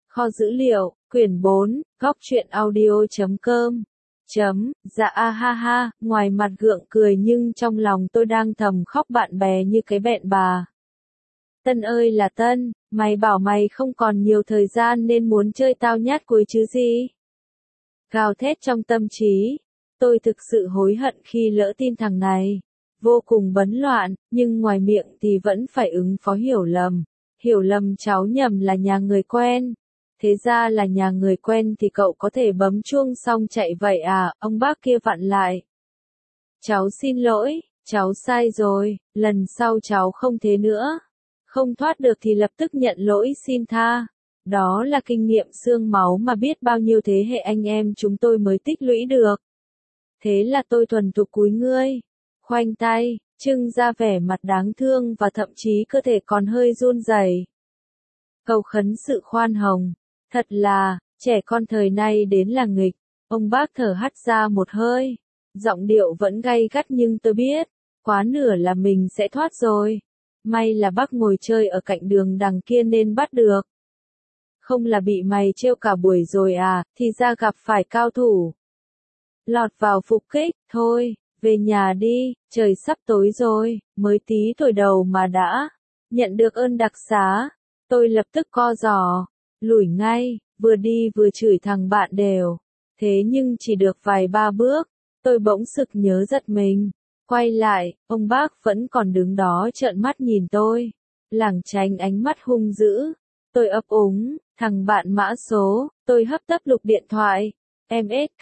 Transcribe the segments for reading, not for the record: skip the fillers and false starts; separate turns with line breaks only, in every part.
Kho dữ liệu, quyển 4, góc truyện audio.com. Dạ a ha ha, ngoài mặt gượng cười nhưng trong lòng tôi đang thầm khóc bạn bè như cái bẹn bà. Tân ơi là Tân, mày bảo mày không còn nhiều thời gian nên muốn chơi tao nhát cuối chứ gì? Gào thét trong tâm trí, tôi thực sự hối hận khi lỡ tin thằng này. Vô cùng bấn loạn, nhưng ngoài miệng thì vẫn phải ứng phó hiểu lầm. Hiểu lầm cháu nhầm là nhà người quen. Thế ra là nhà người quen thì cậu có thể bấm chuông xong chạy vậy à, ông bác kia vặn lại. Cháu xin lỗi, cháu sai rồi, lần sau cháu không thế nữa. Không thoát được thì lập tức nhận lỗi xin tha. Đó là kinh nghiệm xương máu mà biết bao nhiêu thế hệ anh em chúng tôi mới tích lũy được. Thế là tôi thuần thục cúi ngươi, khoanh tay, trưng ra vẻ mặt đáng thương và thậm chí cơ thể còn hơi run rẩy. Cầu khấn sự khoan hồng. Thật là, trẻ con thời nay đến là nghịch. Ông bác thở hắt ra một hơi. Giọng điệu vẫn gay gắt nhưng tôi biết, quá nửa là mình sẽ thoát rồi. May là bác ngồi chơi ở cạnh đường đằng kia nên bắt được. Không là bị mày trêu cả buổi rồi à, thì ra gặp phải cao thủ. Lọt vào phục kích, thôi, về nhà đi, trời sắp tối rồi, mới tí tuổi đầu mà đã nhận được ơn đặc xá. Tôi lập tức co giò, lủi ngay, vừa đi vừa chửi thằng bạn đều. Thế nhưng chỉ được vài ba bước, tôi bỗng sực nhớ giật mình. Quay lại, ông bác vẫn còn đứng đó trợn mắt nhìn tôi. Lảng tránh ánh mắt hung dữ. Tôi ấp úng, thằng bạn mã số, tôi hấp tấp lục điện thoại. MSK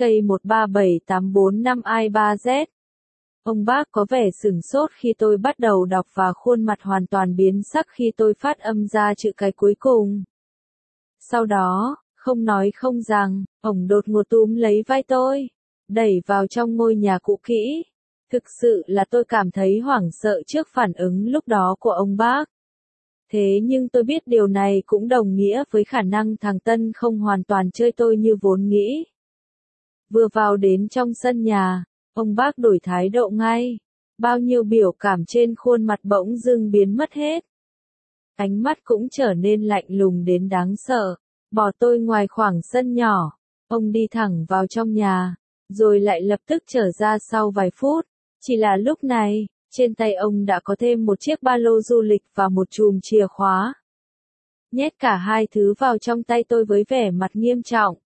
1378455i3Z. Ông bác có vẻ sửng sốt khi tôi bắt đầu đọc và khuôn mặt hoàn toàn biến sắc khi tôi phát âm ra chữ cái cuối cùng. Sau đó, không nói không rằng, ông đột ngột túm lấy vai tôi, đẩy vào trong ngôi nhà cũ kỹ. Thực sự là tôi cảm thấy hoảng sợ trước phản ứng lúc đó của ông bác. Thế nhưng tôi biết điều này cũng đồng nghĩa với khả năng thằng Tân không hoàn toàn chơi tôi như vốn nghĩ. Vừa vào đến trong sân nhà, ông bác đổi thái độ ngay. Bao nhiêu biểu cảm trên khuôn mặt bỗng dưng biến mất hết. Ánh mắt cũng trở nên lạnh lùng đến đáng sợ. Bỏ tôi ngoài khoảng sân nhỏ. Ông đi thẳng vào trong nhà, rồi lại lập tức trở ra sau vài phút. Chỉ là lúc này, trên tay ông đã có thêm một chiếc ba lô du lịch và một chùm chìa khóa. Nhét cả hai thứ vào trong tay tôi với vẻ mặt nghiêm trọng.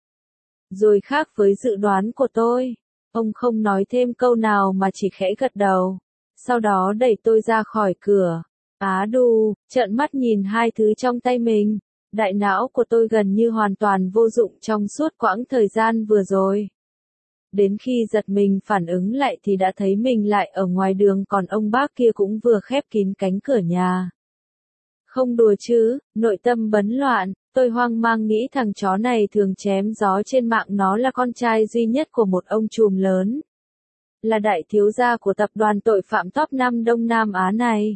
Rồi khác với dự đoán của tôi, ông không nói thêm câu nào mà chỉ khẽ gật đầu. Sau đó đẩy tôi ra khỏi cửa. Á đù, trợn mắt nhìn hai thứ trong tay mình. Đại não của tôi gần như hoàn toàn vô dụng trong suốt quãng thời gian vừa rồi. Đến khi giật mình phản ứng lại thì đã thấy mình lại ở ngoài đường còn ông bác kia cũng vừa khép kín cánh cửa nhà. Không đùa chứ, nội tâm bấn loạn, tôi hoang mang nghĩ thằng chó này thường chém gió trên mạng nó là con trai duy nhất của một ông trùm lớn. Là đại thiếu gia của tập đoàn tội phạm top 5 Đông Nam Á này.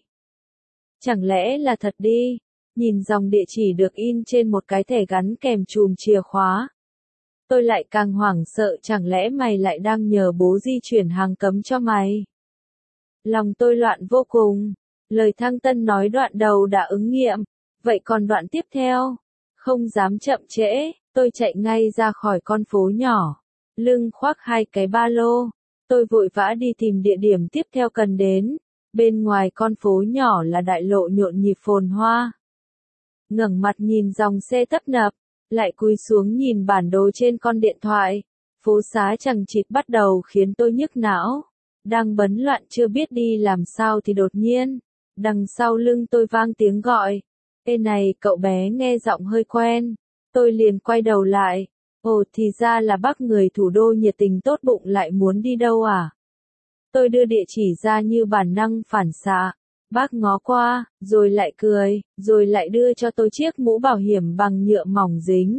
Chẳng lẽ là thật đi, nhìn dòng địa chỉ được in trên một cái thẻ gắn kèm chùm chìa khóa. Tôi lại càng hoảng sợ chẳng lẽ mày lại đang nhờ bố di chuyển hàng cấm cho mày. Lòng tôi loạn vô cùng. Lời thằng Tân nói đoạn đầu đã ứng nghiệm. Vậy còn đoạn tiếp theo? Không dám chậm trễ, tôi chạy ngay ra khỏi con phố nhỏ. Lưng khoác hai cái ba lô. Tôi vội vã đi tìm địa điểm tiếp theo cần đến. Bên ngoài con phố nhỏ là đại lộ nhộn nhịp phồn hoa. Ngẩng mặt nhìn dòng xe tấp nập. Lại cúi xuống nhìn bản đồ trên con điện thoại. Phố xá chằng chịt bắt đầu khiến tôi nhức não. Đang bấn loạn chưa biết đi làm sao thì đột nhiên, đằng sau lưng tôi vang tiếng gọi. Ê này cậu bé, nghe giọng hơi quen. Tôi liền quay đầu lại. Ồ thì ra là bác người thủ đô nhiệt tình tốt bụng lại muốn đi đâu à? Tôi đưa địa chỉ ra như bản năng phản xạ. Bác ngó qua, rồi lại cười, rồi lại đưa cho tôi chiếc mũ bảo hiểm bằng nhựa mỏng dính.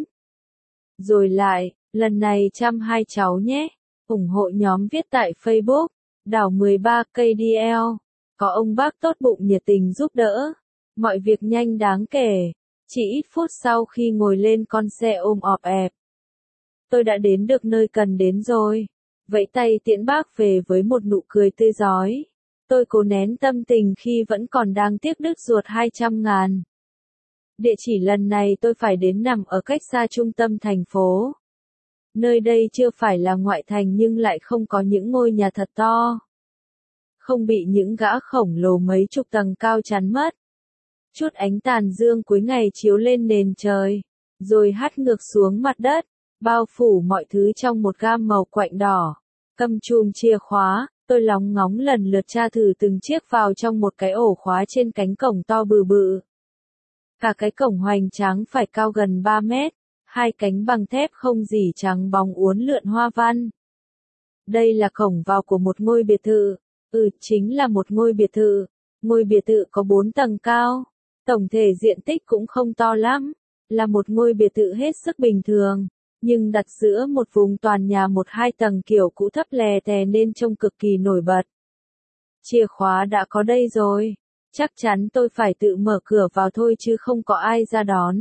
Rồi lại, lần này chăm hai cháu nhé. Ủng hộ nhóm viết tại Facebook, đảo 13 KDL. Có ông bác tốt bụng nhiệt tình giúp đỡ. Mọi việc nhanh đáng kể. Chỉ ít phút sau khi ngồi lên con xe ôm ọp ẹp. Tôi đã đến được nơi cần đến rồi. Vẫy tay tiễn bác về với một nụ cười tươi rói. Tôi cố nén tâm tình khi vẫn còn đang tiếc đứt ruột 200.000. Địa chỉ lần này tôi phải đến nằm ở cách xa trung tâm thành phố. Nơi đây chưa phải là ngoại thành nhưng lại không có những ngôi nhà thật to. Không bị những gã khổng lồ mấy chục tầng cao chắn mất. Chút ánh tàn dương cuối ngày chiếu lên nền trời, rồi hắt ngược xuống mặt đất, bao phủ mọi thứ trong một gam màu quạnh đỏ. Cầm chùm chìa khóa, tôi lóng ngóng lần lượt tra thử từng chiếc vào trong một cái ổ khóa trên cánh cổng to bự bự. Cả cái cổng hoành tráng phải cao gần 3 mét, hai cánh bằng thép không gì trắng bóng uốn lượn hoa văn. Đây là cổng vào của một ngôi biệt thự. Chính là một ngôi biệt thự. Ngôi biệt thự có 4 tầng cao. Tổng thể diện tích cũng không to lắm. Là một ngôi biệt thự hết sức bình thường. Nhưng đặt giữa một vùng toàn nhà 1-2 tầng kiểu cũ thấp lè tè nên trông cực kỳ nổi bật. Chìa khóa đã có đây rồi. Chắc chắn tôi phải tự mở cửa vào thôi chứ không có ai ra đón.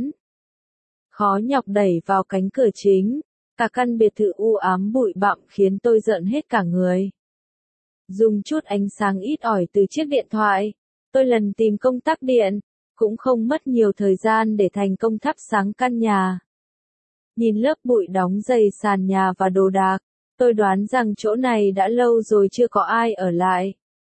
Khó nhọc đẩy vào cánh cửa chính. Cả căn biệt thự u ám bụi bặm khiến tôi rợn hết cả người. Dùng chút ánh sáng ít ỏi từ chiếc điện thoại, tôi lần tìm công tắc điện, cũng không mất nhiều thời gian để thành công thắp sáng căn nhà. Nhìn lớp bụi đóng dày sàn nhà và đồ đạc, tôi đoán rằng chỗ này đã lâu rồi chưa có ai ở lại.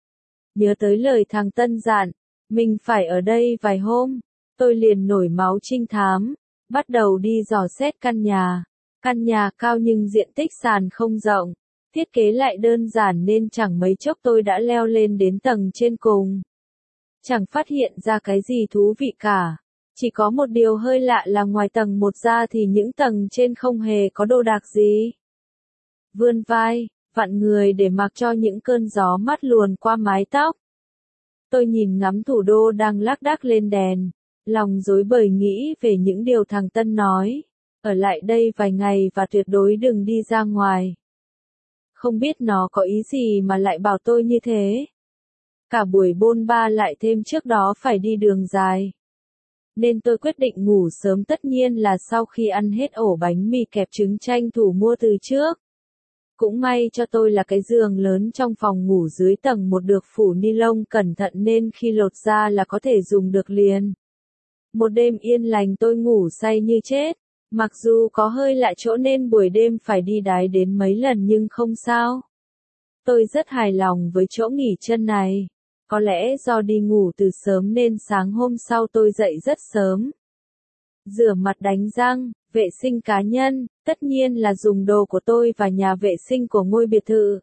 Nhớ tới lời thằng Tân dặn, mình phải ở đây vài hôm, tôi liền nổi máu trinh thám, bắt đầu đi dò xét căn nhà. Căn nhà cao nhưng diện tích sàn không rộng, thiết kế lại đơn giản nên chẳng mấy chốc tôi đã leo lên đến tầng trên cùng. Chẳng phát hiện ra cái gì thú vị cả, chỉ có một điều hơi lạ là ngoài tầng 1 ra thì những tầng trên không hề có đồ đạc gì. Vươn vai, vặn người để mặc cho những cơn gió mát luồn qua mái tóc. Tôi nhìn ngắm thủ đô đang lác đác lên đèn, lòng rối bời nghĩ về những điều thằng Tân nói. Ở lại đây vài ngày và tuyệt đối đừng đi ra ngoài. Không biết nó có ý gì mà lại bảo tôi như thế. Cả buổi bôn ba lại thêm trước đó phải đi đường dài. Nên tôi quyết định ngủ sớm, tất nhiên là sau khi ăn hết ổ bánh mì kẹp trứng tranh thủ mua từ trước. Cũng may cho tôi là cái giường lớn trong phòng ngủ dưới tầng 1 được phủ ni lông cẩn thận nên khi lột ra là có thể dùng được liền. Một đêm yên lành tôi ngủ say như chết. Mặc dù có hơi lạ chỗ nên buổi đêm phải đi đái đến mấy lần nhưng không sao. Tôi rất hài lòng với chỗ nghỉ chân này. Có lẽ do đi ngủ từ sớm nên sáng hôm sau tôi dậy rất sớm. Rửa mặt đánh răng, vệ sinh cá nhân, tất nhiên là dùng đồ của tôi và nhà vệ sinh của ngôi biệt thự.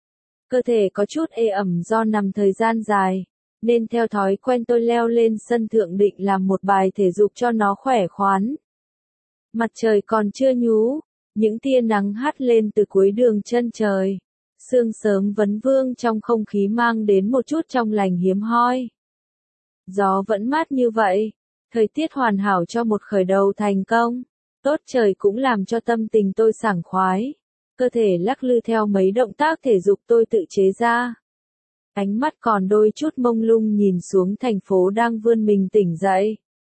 Cơ thể có chút ê ẩm do nằm thời gian dài, nên theo thói quen tôi leo lên sân thượng định làm một bài thể dục cho nó khỏe khoắn. Mặt trời còn chưa nhú, những tia nắng hắt lên từ cuối đường chân trời. Sương sớm vấn vương trong không khí mang đến một chút trong lành hiếm hoi. Gió vẫn mát như vậy, thời tiết hoàn hảo cho một khởi đầu thành công. Tốt trời cũng làm cho tâm tình tôi sảng khoái. Cơ thể lắc lư theo mấy động tác thể dục tôi tự chế ra. Ánh mắt còn đôi chút mông lung nhìn xuống thành phố đang vươn mình tỉnh dậy.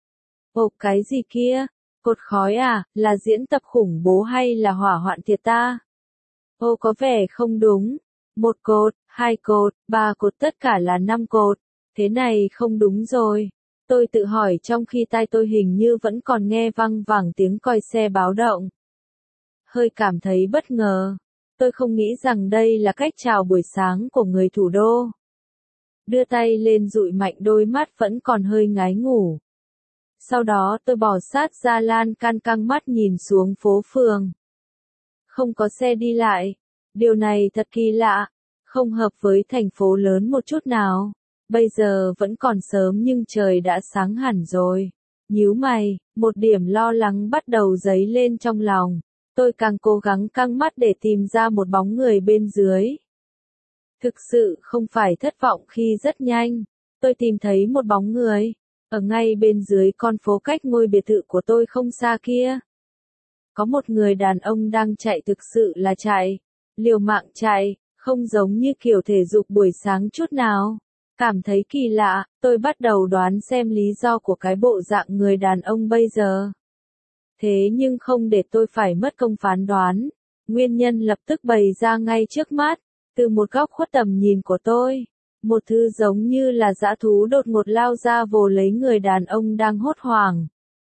Ồ, cái gì kia? Cột khói à, là diễn tập khủng bố hay là hỏa hoạn thiệt ta? Ô, có vẻ không đúng. 1 cột, 2 cột, 3 cột, tất cả là 5 cột. Thế này không đúng rồi. Tôi tự hỏi trong khi tai tôi hình như vẫn còn nghe văng vẳng tiếng còi xe báo động. Hơi cảm thấy bất ngờ. Tôi không nghĩ rằng đây là cách chào buổi sáng của người thủ đô. Đưa tay lên dụi mạnh đôi mắt vẫn còn hơi ngái ngủ. Sau đó tôi bò sát ra lan can căng mắt nhìn xuống phố phường. Không có xe đi lại. Điều này thật kỳ lạ. Không hợp với thành phố lớn một chút nào. Bây giờ vẫn còn sớm nhưng trời đã sáng hẳn rồi. Nhíu mày, một điểm lo lắng bắt đầu dấy lên trong lòng. Tôi càng cố gắng căng mắt để tìm ra một bóng người bên dưới. Thực sự không phải thất vọng khi rất nhanh. Tôi tìm thấy một bóng người. Ở ngay bên dưới con phố cách ngôi biệt thự của tôi không xa kia. Có một người đàn ông đang chạy, thực sự là chạy. Liều mạng chạy, không giống như kiểu thể dục buổi sáng chút nào. Cảm thấy kỳ lạ, tôi bắt đầu đoán xem lý do của cái bộ dạng người đàn ông bây giờ. Thế nhưng không để tôi phải mất công phán đoán. Nguyên nhân lập tức bày ra ngay trước mắt, từ một góc khuất tầm nhìn của tôi. Một thứ giống như là dã thú đột ngột lao ra vồ lấy người đàn ông đang hốt hoảng.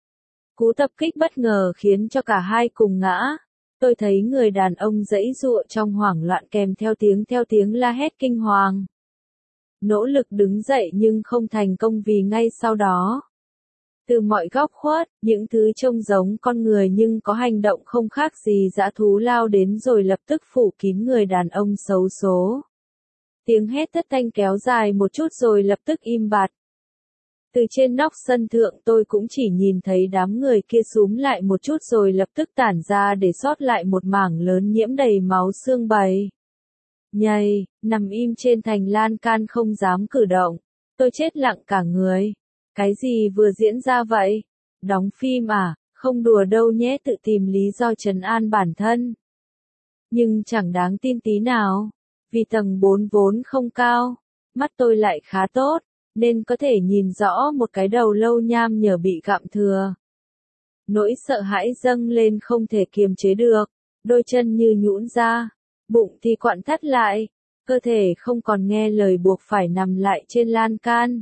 Cú tập kích bất ngờ khiến cho cả hai cùng ngã. Tôi thấy người đàn ông giãy giụa trong hoảng loạn kèm theo tiếng la hét kinh hoàng. Nỗ lực đứng dậy nhưng không thành công vì ngay sau đó. Từ mọi góc khuất, những thứ trông giống con người nhưng có hành động không khác gì dã thú lao đến rồi lập tức phủ kín người đàn ông xấu số. Tiếng hét thất thanh kéo dài một chút rồi lập tức im bặt. Từ trên nóc sân thượng tôi cũng chỉ nhìn thấy đám người kia xúm lại một chút rồi lập tức tản ra để sót lại một mảng lớn nhiễm đầy máu xương bầy. Nhầy, nằm im trên thành lan can không dám cử động. Tôi chết lặng cả người. Cái gì vừa diễn ra vậy? Đóng phim à? Không đùa đâu nhé, tự tìm lý do trấn an bản thân. Nhưng chẳng đáng tin tí nào. Vì tầng 4 vốn không cao. Mắt tôi lại khá tốt. Nên có thể nhìn rõ một cái đầu lâu nham nhở bị gặm thừa. Nỗi sợ hãi dâng lên không thể kiềm chế được. Đôi chân như nhũn ra. Bụng thì quặn thắt lại. Cơ thể không còn nghe lời buộc phải nằm lại trên lan can.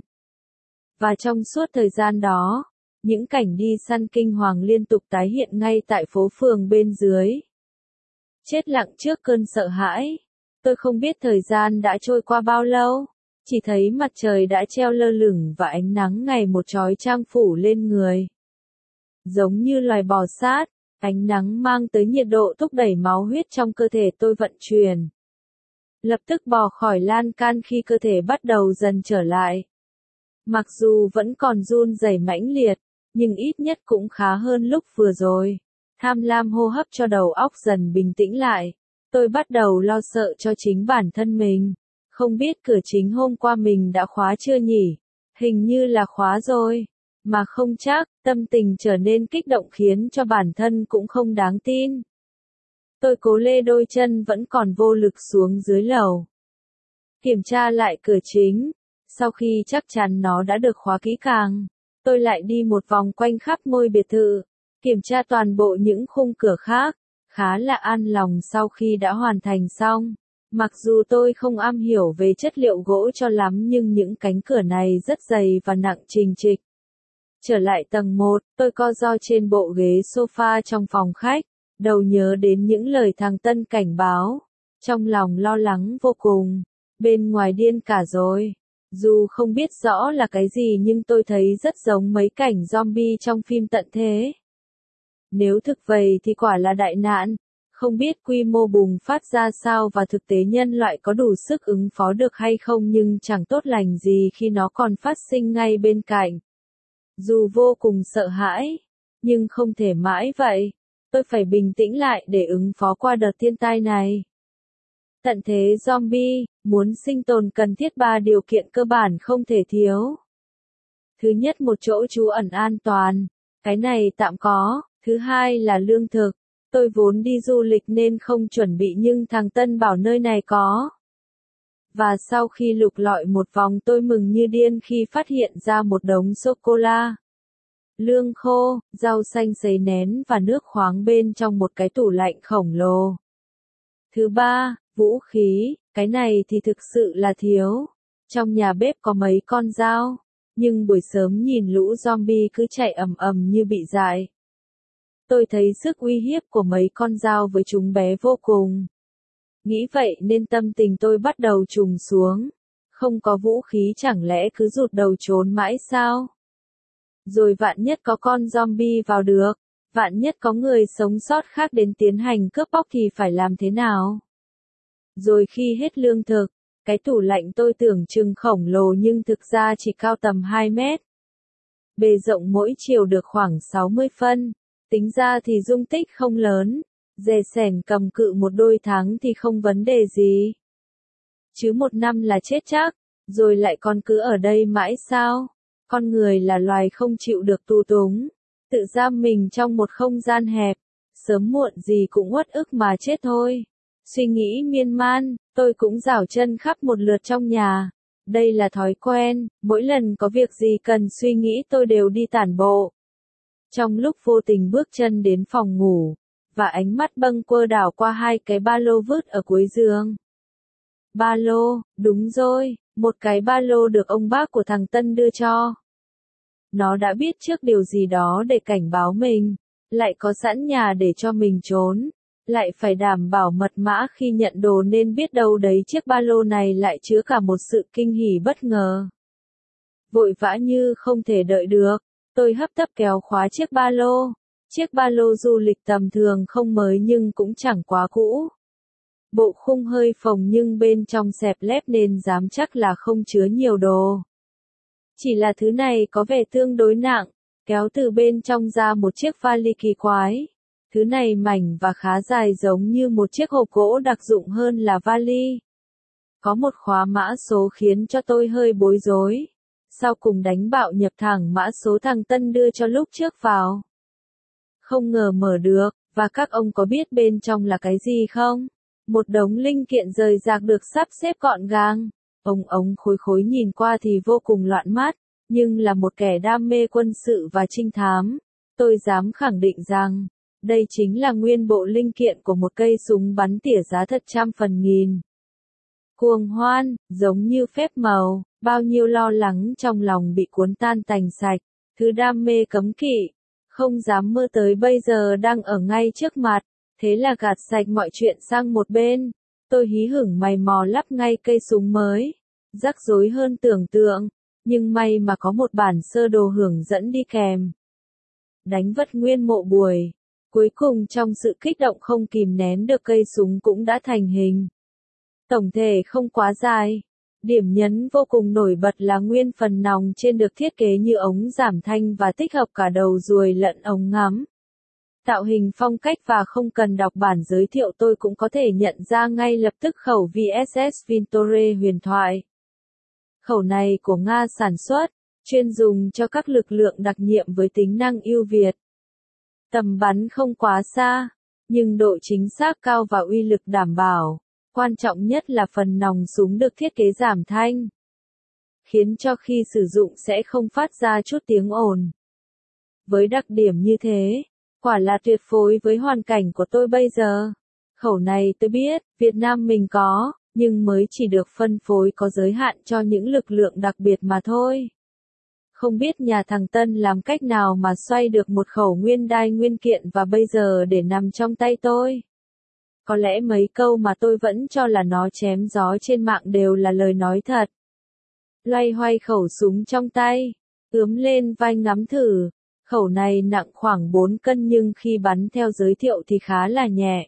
Và trong suốt thời gian đó, những cảnh đi săn kinh hoàng liên tục tái hiện ngay tại phố phường bên dưới. Chết lặng trước cơn sợ hãi. Tôi không biết thời gian đã trôi qua bao lâu. Chỉ thấy mặt trời đã treo lơ lửng và ánh nắng ngày một chói chang phủ lên người. Giống như loài bò sát, ánh nắng mang tới nhiệt độ thúc đẩy máu huyết trong cơ thể tôi vận chuyển. Lập tức bò khỏi lan can khi cơ thể bắt đầu dần trở lại. Mặc dù vẫn còn run rẩy mãnh liệt, nhưng ít nhất cũng khá hơn lúc vừa rồi. Tham lam hô hấp cho đầu óc dần bình tĩnh lại. Tôi bắt đầu lo sợ cho chính bản thân mình. Không biết cửa chính hôm qua mình đã khóa chưa nhỉ? Hình như là khóa rồi. Mà không chắc, tâm tình trở nên kích động khiến cho bản thân cũng không đáng tin. Tôi cố lê đôi chân vẫn còn vô lực xuống dưới lầu. Kiểm tra lại cửa chính. Sau khi chắc chắn nó đã được khóa kỹ càng, tôi lại đi một vòng quanh khắp ngôi biệt thự, kiểm tra toàn bộ những khung cửa khác, khá là an lòng sau khi đã hoàn thành xong. Mặc dù tôi không am hiểu về chất liệu gỗ cho lắm nhưng những cánh cửa này rất dày và nặng trình trịch. Trở lại tầng 1, tôi co ro trên bộ ghế sofa trong phòng khách, đầu nhớ đến những lời thằng Tân cảnh báo, trong lòng lo lắng vô cùng, bên ngoài điên cả rồi. Dù không biết rõ là cái gì nhưng tôi thấy rất giống mấy cảnh zombie trong phim tận thế. Nếu thực vậy thì quả là đại nạn, không biết quy mô bùng phát ra sao và thực tế nhân loại có đủ sức ứng phó được hay không nhưng chẳng tốt lành gì khi nó còn phát sinh ngay bên cạnh. Dù vô cùng sợ hãi, nhưng không thể mãi vậy, tôi phải bình tĩnh lại để ứng phó qua đợt thiên tai này. Tận thế zombie, muốn sinh tồn cần thiết 3 điều kiện cơ bản không thể thiếu. Thứ nhất một chỗ trú ẩn an toàn, cái này tạm có. Thứ hai là lương thực, tôi vốn đi du lịch nên không chuẩn bị nhưng thằng Tân bảo nơi này có. Và sau khi lục lọi một vòng tôi mừng như điên khi phát hiện ra một đống sô-cô-la, lương khô, rau xanh sấy nén và nước khoáng bên trong một cái tủ lạnh khổng lồ. Thứ ba, vũ khí, cái này thì thực sự là thiếu. Trong nhà bếp có mấy con dao, nhưng buổi sớm nhìn lũ zombie cứ chạy ầm ầm như bị dại. Tôi thấy sức uy hiếp của mấy con dao với chúng bé vô cùng. Nghĩ vậy nên tâm tình tôi bắt đầu trùng xuống. Không có vũ khí chẳng lẽ cứ rụt đầu trốn mãi sao? Rồi vạn nhất có con zombie vào được, vạn nhất có người sống sót khác đến tiến hành cướp bóc thì phải làm thế nào? Rồi khi hết lương thực, cái tủ lạnh tôi tưởng chừng khổng lồ nhưng thực ra chỉ cao tầm 2 mét. Bề rộng mỗi chiều được khoảng 60 phân, tính ra thì dung tích không lớn, dè sẻn cầm cự một đôi tháng thì không vấn đề gì. Chứ 1 năm là chết chắc, rồi lại còn cứ ở đây mãi sao? Con người là loài không chịu được tù túng, tự giam mình trong một không gian hẹp, sớm muộn gì cũng uất ức mà chết thôi. Suy nghĩ miên man, tôi cũng rảo chân khắp một lượt trong nhà. Đây là thói quen, mỗi lần có việc gì cần suy nghĩ tôi đều đi tản bộ. Trong lúc vô tình bước chân đến phòng ngủ, và ánh mắt bâng quơ đảo qua 2 cái ba lô vứt ở cuối giường. Ba lô, đúng rồi, Một cái ba lô được ông bác của thằng Tân đưa cho. Nó đã biết trước điều gì đó để cảnh báo mình, lại có sẵn nhà để cho mình trốn, lại phải đảm bảo mật mã khi nhận đồ nên biết đâu đấy chiếc ba lô này lại chứa cả một sự kinh hỉ bất ngờ. Vội vã như không thể đợi được, tôi hấp tấp kéo khóa chiếc ba lô. Chiếc ba lô du lịch tầm thường không mới nhưng cũng chẳng quá cũ. Bộ khung hơi phồng nhưng bên trong xẹp lép nên dám chắc là không chứa nhiều đồ. Chỉ là thứ này có vẻ tương đối nặng, kéo từ bên trong ra một chiếc vali kỳ quái. Thứ này mảnh và khá dài giống như một chiếc hộp gỗ đặc dụng hơn là vali. Có một khóa mã số khiến cho tôi hơi bối rối. Sau cùng đánh bạo nhập thẳng mã số thằng Tân đưa cho lúc trước vào. Không ngờ mở được, và các ông có biết bên trong là cái gì không? Một đống linh kiện rời rạc được sắp xếp gọn gàng. Ống khối khối nhìn qua thì vô cùng loạn mắt, nhưng là một kẻ đam mê quân sự và trinh thám. Tôi dám khẳng định rằng, đây chính là nguyên bộ linh kiện của một cây súng bắn tỉa giá thật trăm phần nghìn. Cuồng hoan, giống như phép màu, bao nhiêu lo lắng trong lòng bị cuốn tan tành sạch, thứ đam mê cấm kỵ, không dám mơ tới bây giờ đang ở ngay trước mặt, thế là gạt sạch mọi chuyện sang một bên. Tôi hí hửng mày mò lắp ngay cây súng mới, rắc rối hơn tưởng tượng, nhưng may mà có một bản sơ đồ hướng dẫn đi kèm. Đánh vất nguyên một buổi, cuối cùng trong sự kích động không kìm nén được cây súng cũng đã thành hình. Tổng thể không quá dài. Điểm nhấn vô cùng nổi bật là nguyên phần nòng trên được thiết kế như ống giảm thanh và tích hợp cả đầu ruồi lẫn ống ngắm. Tạo hình phong cách và không cần đọc bản giới thiệu tôi cũng có thể nhận ra ngay lập tức khẩu VSS Vintore huyền thoại. Khẩu này của Nga sản xuất, chuyên dùng cho các lực lượng đặc nhiệm với tính năng ưu việt. Tầm bắn không quá xa, nhưng độ chính xác cao và uy lực đảm bảo. Quan trọng nhất là phần nòng súng được thiết kế giảm thanh, khiến cho khi sử dụng sẽ không phát ra chút tiếng ồn. Với đặc điểm như thế, quả là tuyệt phối với hoàn cảnh của tôi bây giờ. Khẩu này tôi biết, Việt Nam mình có, nhưng mới chỉ được phân phối có giới hạn cho những lực lượng đặc biệt mà thôi. Không biết nhà thằng Tân làm cách nào mà xoay được một khẩu nguyên đai nguyên kiện và bây giờ để nằm trong tay tôi. Có lẽ mấy câu mà tôi vẫn cho là nó chém gió trên mạng đều là lời nói thật. Loay hoay khẩu súng trong tay, ướm lên vai ngắm thử. Khẩu này nặng khoảng 4 cân nhưng khi bắn theo giới thiệu thì khá là nhẹ.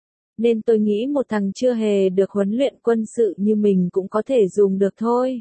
Nên tôi nghĩ một thằng chưa hề được huấn luyện quân sự như mình cũng có thể dùng được thôi.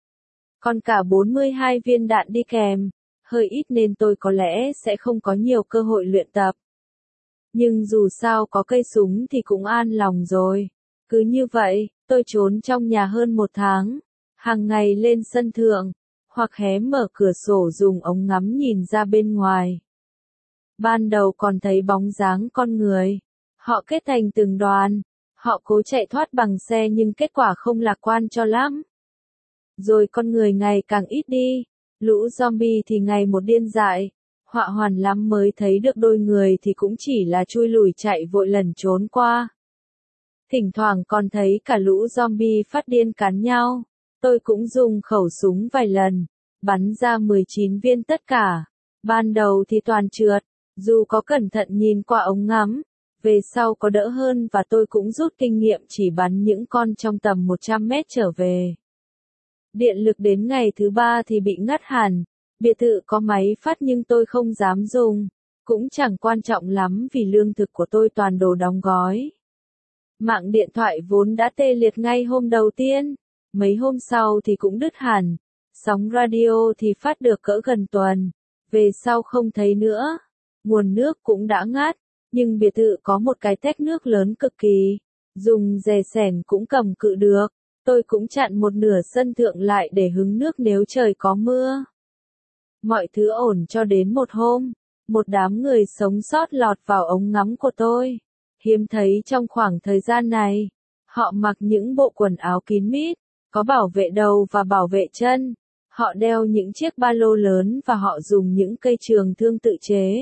Còn cả 42 viên đạn đi kèm, hơi ít nên tôi có lẽ sẽ không có nhiều cơ hội luyện tập. Nhưng dù sao có cây súng thì cũng an lòng rồi. Cứ như vậy, tôi trốn trong nhà hơn 1 tháng. Hàng ngày lên sân thượng, hoặc hé mở cửa sổ dùng ống ngắm nhìn ra bên ngoài. Ban đầu còn thấy bóng dáng con người. Họ kết thành từng đoàn. Họ cố chạy thoát bằng xe nhưng kết quả không lạc quan cho lắm. Rồi con người ngày càng ít đi. Lũ zombie thì ngày một điên dại. Họa hoàn lắm mới thấy được đôi người thì cũng chỉ là chui lùi chạy vội lẩn trốn qua. Thỉnh thoảng còn thấy cả lũ zombie phát điên cắn nhau. Tôi cũng dùng khẩu súng vài lần, bắn ra 19 viên tất cả. Ban đầu thì toàn trượt, dù có cẩn thận nhìn qua ống ngắm, về sau có đỡ hơn và tôi cũng rút kinh nghiệm chỉ bắn những con trong tầm 100 mét trở về. Điện lực đến ngày thứ 3 thì bị ngắt hẳn. Biệt thự có máy phát nhưng tôi không dám dùng, cũng chẳng quan trọng lắm vì lương thực của tôi toàn đồ đóng gói. Mạng điện thoại vốn đã tê liệt ngay hôm đầu tiên, mấy hôm sau thì cũng đứt hẳn, sóng radio thì phát được cỡ gần tuần, về sau không thấy nữa, nguồn nước cũng đã ngắt, nhưng biệt thự có một cái tét nước lớn cực kỳ, dùng dè xẻng cũng cầm cự được, tôi cũng chặn một nửa sân thượng lại để hứng nước nếu trời có mưa. Mọi thứ ổn cho đến một hôm, một đám người sống sót lọt vào ống ngắm của tôi. Hiếm thấy trong khoảng thời gian này, họ mặc những bộ quần áo kín mít, có bảo vệ đầu và bảo vệ chân. Họ đeo những chiếc ba lô lớn và họ dùng những cây trường thương tự chế.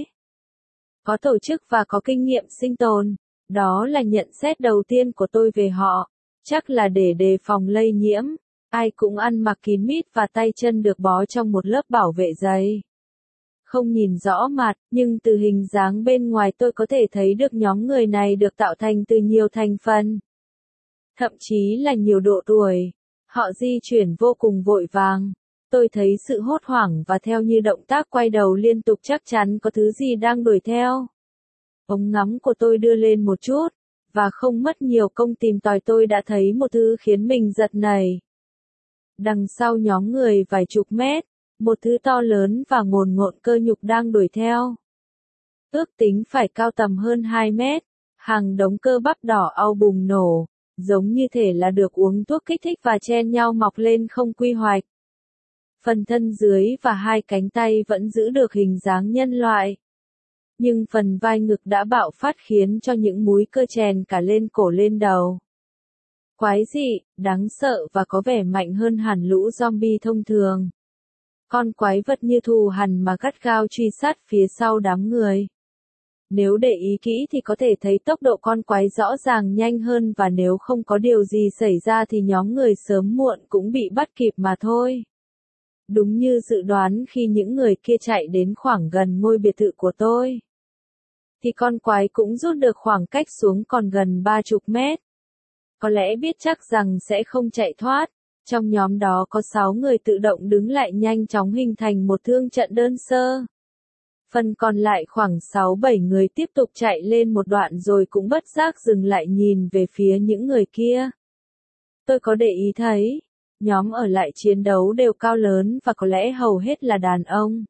Có tổ chức và có kinh nghiệm sinh tồn. Đó là nhận xét đầu tiên của tôi về họ. Chắc là để đề phòng lây nhiễm. Ai cũng ăn mặc kín mít và tay chân được bó trong một lớp bảo vệ dày. Không nhìn rõ mặt, nhưng từ hình dáng bên ngoài tôi có thể thấy được nhóm người này được tạo thành từ nhiều thành phần. Thậm chí là nhiều độ tuổi. Họ di chuyển vô cùng vội vàng. Tôi thấy sự hốt hoảng và theo như động tác quay đầu liên tục chắc chắn có thứ gì đang đuổi theo. Ống ngắm của tôi đưa lên một chút, và không mất nhiều công tìm tòi tôi đã thấy một thứ khiến mình giật nảy. Đằng sau nhóm người vài chục mét, một thứ to lớn và ngồn ngộn cơ nhục đang đuổi theo. Ước tính phải cao tầm hơn 2 mét, hàng đống cơ bắp đỏ au bùng nổ, giống như thể là được uống thuốc kích thích và chen nhau mọc lên không quy hoạch. Phần thân dưới và hai cánh tay vẫn giữ được hình dáng nhân loại. Nhưng phần vai ngực đã bạo phát khiến cho những múi cơ chèn cả lên cổ lên đầu. Quái dị, đáng sợ và có vẻ mạnh hơn hẳn lũ zombie thông thường. Con quái vật như thù hằn mà gắt gao truy sát phía sau đám người. Nếu để ý kỹ thì có thể thấy tốc độ con quái rõ ràng nhanh hơn và nếu không có điều gì xảy ra thì nhóm người sớm muộn cũng bị bắt kịp mà thôi. Đúng như dự đoán khi những người kia chạy đến khoảng gần ngôi biệt thự của tôi, thì con quái cũng rút được khoảng cách xuống còn gần 30 mét. Có lẽ biết chắc rằng sẽ không chạy thoát. Trong nhóm đó có 6 người tự động đứng lại nhanh chóng hình thành một thương trận đơn sơ. Phần còn lại khoảng 6-7 người tiếp tục chạy lên một đoạn rồi cũng bất giác dừng lại nhìn về phía những người kia. Tôi có để ý thấy, nhóm ở lại chiến đấu đều cao lớn và có lẽ hầu hết là đàn ông.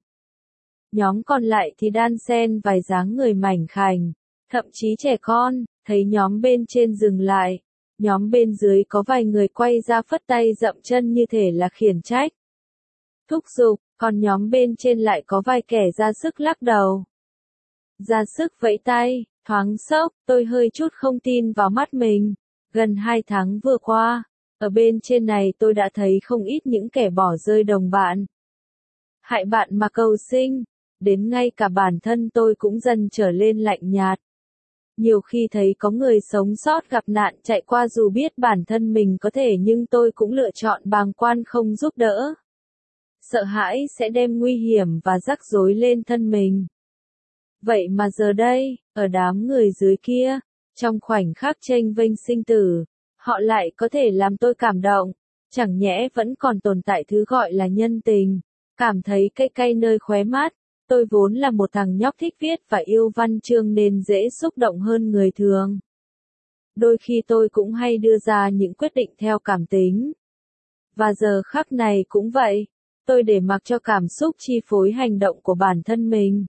Nhóm còn lại thì đan xen vài dáng người mảnh khảnh, thậm chí trẻ con. Thấy nhóm bên trên dừng lại, nhóm bên dưới có vài người quay ra phất tay dậm chân như thể là khiển trách, thúc giục, còn nhóm bên trên lại có vài kẻ ra sức lắc đầu, ra sức vẫy tay. Thoáng sốc, tôi hơi chút không tin vào mắt mình. Gần 2 tháng vừa qua, ở bên trên này tôi đã thấy không ít những kẻ bỏ rơi đồng bạn, hại bạn mà cầu sinh. Đến ngay cả bản thân tôi cũng dần trở lên lạnh nhạt. Nhiều khi thấy có người sống sót gặp nạn chạy qua dù biết bản thân mình có thể nhưng tôi cũng lựa chọn bàng quan không giúp đỡ. Sợ hãi sẽ đem nguy hiểm và rắc rối lên thân mình. Vậy mà giờ đây, ở đám người dưới kia, trong khoảnh khắc chênh vênh sinh tử, họ lại có thể làm tôi cảm động. Chẳng nhẽ vẫn còn tồn tại thứ gọi là nhân tình. Cảm thấy cay cay nơi khóe mắt. Tôi vốn là một thằng nhóc thích viết và yêu văn chương nên dễ xúc động hơn người thường. Đôi khi tôi cũng hay đưa ra những quyết định theo cảm tính. Và giờ khắc này cũng vậy, tôi để mặc cho cảm xúc chi phối hành động của bản thân mình.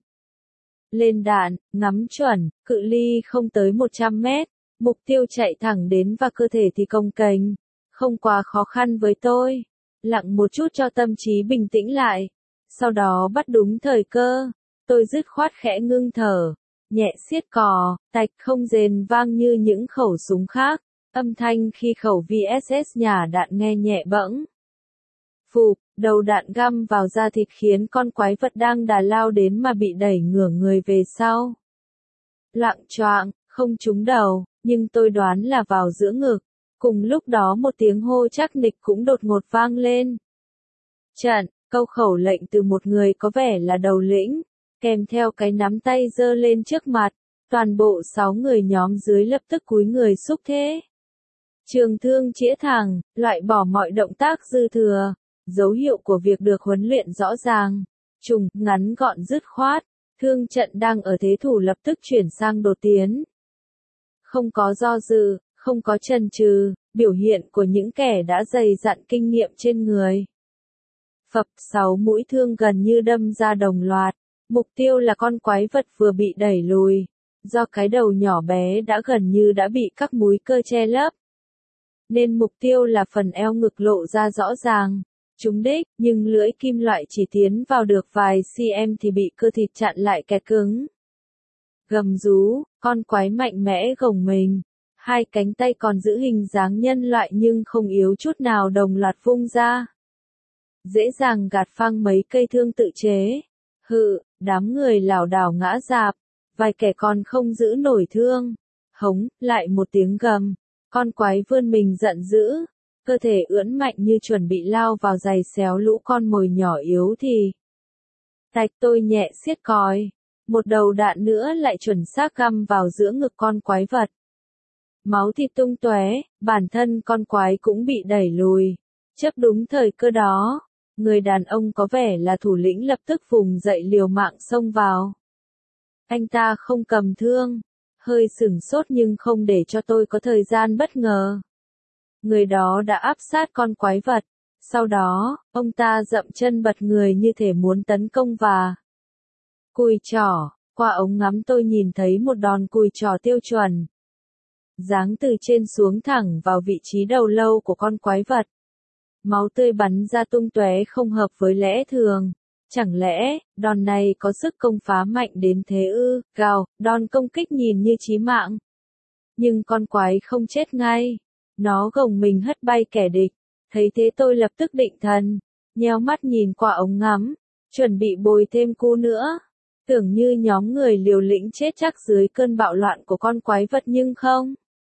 Lên đạn, ngắm chuẩn, cự ly không tới 100 mét, mục tiêu chạy thẳng đến và cơ thể thì cồng kềnh, không quá khó khăn với tôi. Lặng một chút cho tâm trí bình tĩnh lại. Sau đó bắt đúng thời cơ, tôi dứt khoát khẽ ngưng thở, nhẹ siết cò, tạch không rền vang như những khẩu súng khác, âm thanh khi khẩu VSS nhả đạn nghe nhẹ bẫng. Phụp, đầu đạn găm vào da thịt khiến con quái vật đang đà lao đến mà bị đẩy ngửa người về sau. Loạng choạng, không trúng đầu, nhưng tôi đoán là vào giữa ngực. Cùng lúc đó một tiếng hô chắc nịch cũng đột ngột vang lên. Trận. Câu khẩu lệnh từ một người có vẻ là đầu lĩnh, kèm theo cái nắm tay giơ lên trước mặt, toàn bộ 6 người nhóm dưới lập tức cúi người xúc thế. Trường thương chĩa thẳng, loại bỏ mọi động tác dư thừa, dấu hiệu của việc được huấn luyện rõ ràng, trùng, ngắn gọn dứt khoát, thương trận đang ở thế thủ lập tức chuyển sang đột tiến. Không có do dự, không có chần chừ, biểu hiện của những kẻ đã dày dặn kinh nghiệm trên người. Phập, 6 mũi thương gần như đâm ra đồng loạt, mục tiêu là con quái vật vừa bị đẩy lùi, do cái đầu nhỏ bé gần như đã bị các múi cơ che lấp. Nên mục tiêu là phần eo ngực lộ ra rõ ràng, trúng đích, nhưng lưỡi kim loại chỉ tiến vào được vài cm thì bị cơ thịt chặn lại kẹt cứng. Gầm rú, con quái mạnh mẽ gồng mình, hai cánh tay còn giữ hình dáng nhân loại nhưng không yếu chút nào đồng loạt vung ra. Dễ dàng gạt phăng mấy cây thương tự chế. Đám người lảo đảo ngã rạp, vài kẻ còn không giữ nổi thương. Hống, lại một tiếng gầm, con quái vươn mình giận dữ, cơ thể ưỡn mạnh như chuẩn bị lao vào giày xéo lũ con mồi nhỏ yếu thì. Tạch, tôi nhẹ siết còi. Một đầu đạn nữa lại chuẩn xác găm vào giữa ngực con quái vật. Máu thịt tung tóe, bản thân con quái cũng bị đẩy lùi. Chớp đúng thời cơ đó, người đàn ông có vẻ là thủ lĩnh lập tức vùng dậy liều mạng xông vào. Anh ta không cầm thương, hơi sửng sốt nhưng không để cho tôi có thời gian bất ngờ. Người đó đã áp sát con quái vật, sau đó, ông ta dậm chân bật người như thể muốn tấn công và cùi trỏ, qua ống ngắm tôi nhìn thấy một đòn cùi trỏ tiêu chuẩn. Giáng từ trên xuống thẳng vào vị trí đầu lâu của con quái vật. Máu tươi bắn ra tung tóe không hợp với lẽ thường. Chẳng lẽ, đòn này có sức công phá mạnh đến thế ư? Gào, đòn công kích nhìn như chí mạng. Nhưng con quái không chết ngay. Nó gồng mình hất bay kẻ địch. Thấy thế tôi lập tức định thần. Nheo mắt nhìn qua ống ngắm. Chuẩn bị bồi thêm cú nữa. Tưởng như nhóm người liều lĩnh chết chắc dưới cơn bạo loạn của con quái vật nhưng không.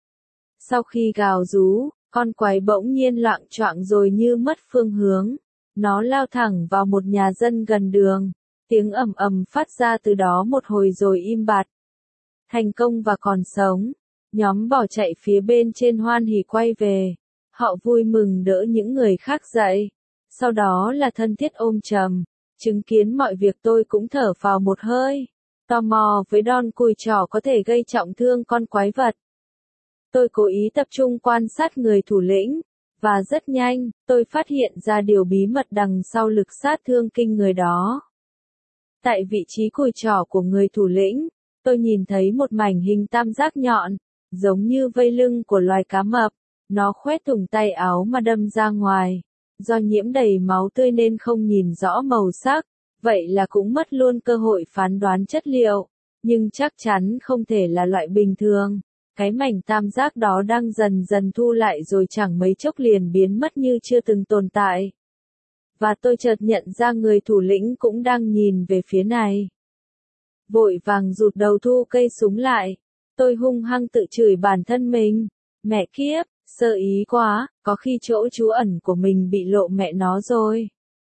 Sau khi gào rú, con quái bỗng nhiên loạng choạng rồi như mất phương hướng. Nó lao thẳng vào một nhà dân gần đường. Tiếng ầm ầm phát ra từ đó một hồi rồi im bặt. Thành công và còn sống. Nhóm bỏ chạy phía bên trên hoan hỉ quay về. Họ vui mừng đỡ những người khác dậy. Sau đó là thân thiết ôm chầm. Chứng kiến mọi việc tôi cũng thở phào một hơi. Tò mò với đòn cùi trỏ có thể gây trọng thương con quái vật. Tôi cố ý tập trung quan sát người thủ lĩnh. Và rất nhanh, tôi phát hiện ra điều bí mật đằng sau lực sát thương kinh người đó. Tại vị trí cùi trỏ của người thủ lĩnh, tôi nhìn thấy một mảnh hình tam giác nhọn, giống như vây lưng của loài cá mập. Nó khoét thủng tay áo mà đâm ra ngoài. Do nhiễm đầy máu tươi nên không nhìn rõ màu sắc, vậy là cũng mất luôn cơ hội phán đoán chất liệu. Nhưng chắc chắn không thể là loại bình thường. Cái mảnh tam giác đó đang dần dần thu lại rồi chẳng mấy chốc liền biến mất như chưa từng tồn tại. Và tôi chợt nhận ra người thủ lĩnh cũng đang nhìn về phía này. Vội vàng rụt đầu thu cây súng lại. Tôi hung hăng tự chửi bản thân mình. Mẹ kiếp, sơ ý quá, có khi chỗ trú ẩn của mình bị lộ mẹ nó rồi.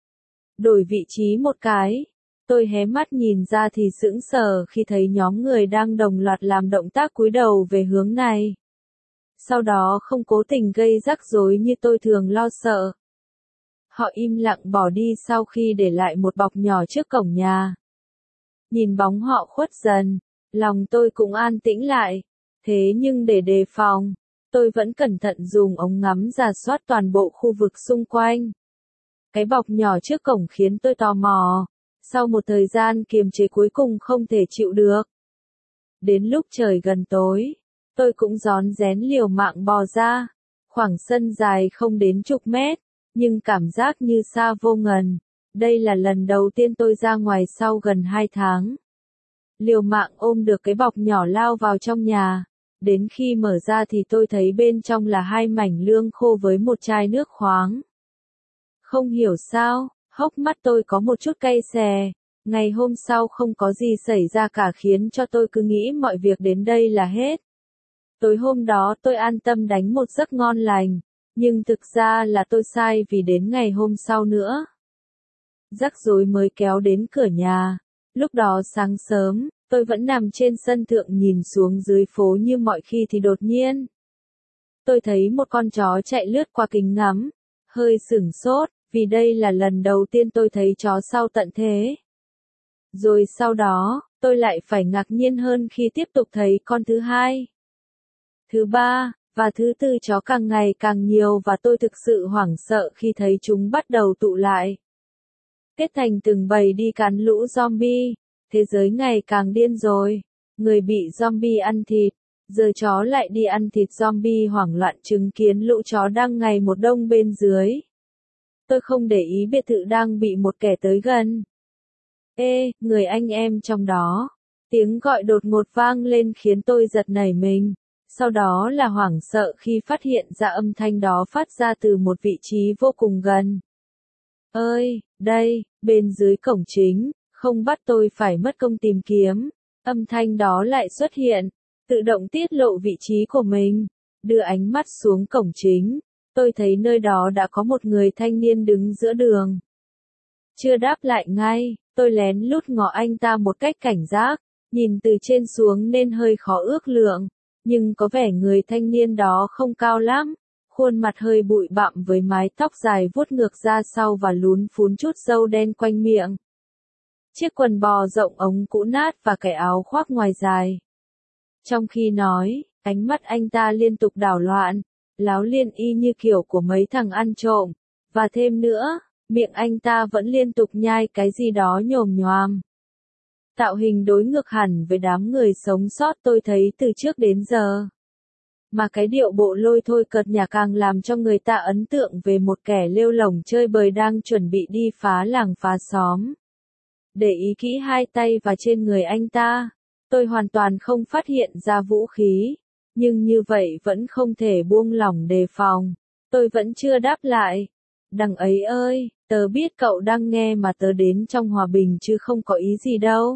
Đổi vị trí một cái. Tôi hé mắt nhìn ra thì sững sờ khi thấy nhóm người đang đồng loạt làm động tác cúi đầu về hướng này. Sau đó không cố tình gây rắc rối như tôi thường lo sợ. Họ im lặng bỏ đi sau khi để lại một bọc nhỏ trước cổng nhà. Nhìn bóng họ khuất dần, lòng tôi cũng an tĩnh lại. Thế nhưng để đề phòng, tôi vẫn cẩn thận dùng ống ngắm rà soát toàn bộ khu vực xung quanh. Cái bọc nhỏ trước cổng khiến tôi tò mò. Sau một thời gian kiềm chế cuối cùng không thể chịu được. Đến lúc trời gần tối, tôi cũng rón rén liều mạng bò ra. Khoảng sân dài không đến chục mét, nhưng cảm giác như xa vô ngần. Đây là lần đầu tiên tôi ra ngoài sau gần 2 tháng. Liều mạng ôm được cái bọc nhỏ lao vào trong nhà. Đến khi mở ra thì tôi thấy bên trong là 2 mảnh lương khô với một chai nước khoáng. Không hiểu sao, hốc mắt tôi có một chút cay xè. Ngày hôm sau không có gì xảy ra cả khiến cho tôi cứ nghĩ mọi việc đến đây là hết. Tối hôm đó tôi an tâm đánh một giấc ngon lành. Nhưng thực ra là tôi sai vì đến ngày hôm sau nữa. Rắc rối mới kéo đến cửa nhà. Lúc đó sáng sớm, tôi vẫn nằm trên sân thượng nhìn xuống dưới phố như mọi khi thì đột nhiên. Tôi thấy một con chó chạy lướt qua kính ngắm. Hơi sửng sốt, vì đây là lần đầu tiên tôi thấy chó sau tận thế. Rồi sau đó, tôi lại phải ngạc nhiên hơn khi tiếp tục thấy con thứ hai, thứ ba, và thứ tư chó càng ngày càng nhiều và tôi thực sự hoảng sợ khi thấy chúng bắt đầu tụ lại. Kết thành từng bầy đi cắn lũ zombie, thế giới ngày càng điên rồi, người bị zombie ăn thịt, giờ chó lại đi ăn thịt zombie hoảng loạn chứng kiến lũ chó đang ngày một đông bên dưới. Tôi không để ý biệt thự đang bị một kẻ tới gần. Ê, người anh em trong đó. Tiếng gọi đột ngột vang lên khiến tôi giật nảy mình. Sau đó là hoảng sợ khi phát hiện ra âm thanh đó phát ra từ một vị trí vô cùng gần. Ơi, đây, bên dưới cổng chính, không bắt tôi phải mất công tìm kiếm. Âm thanh đó lại xuất hiện, tự động tiết lộ vị trí của mình. Đưa ánh mắt xuống cổng chính, Tôi thấy nơi đó đã có một người thanh niên đứng giữa đường. Chưa đáp lại ngay, tôi lén lút ngó anh ta một cách cảnh giác, nhìn từ trên xuống nên hơi khó ước lượng, nhưng có vẻ người thanh niên đó không cao lắm, khuôn mặt hơi bụi bặm với mái tóc dài vuốt ngược ra sau và lún phún chút râu đen quanh miệng. Chiếc quần bò rộng ống cũ nát và cái áo khoác ngoài dài. Trong khi nói, ánh mắt anh ta liên tục đảo loạn, láo liên y như kiểu của mấy thằng ăn trộm, và thêm nữa, miệng anh ta vẫn liên tục nhai cái gì đó nhồm nhoàm. Tạo hình đối ngược hẳn với đám người sống sót tôi thấy từ trước đến giờ. Mà cái điệu bộ lôi thôi cợt nhả càng làm cho người ta ấn tượng về một kẻ lêu lổng chơi bời đang chuẩn bị đi phá làng phá xóm. Để ý kỹ hai tay và trên người anh ta, tôi hoàn toàn không phát hiện ra vũ khí, nhưng như vậy vẫn không thể buông lỏng đề phòng. Tôi vẫn chưa đáp lại. Đằng ấy ơi, tớ biết cậu đang nghe mà tớ đến trong hòa bình chứ không có ý gì đâu.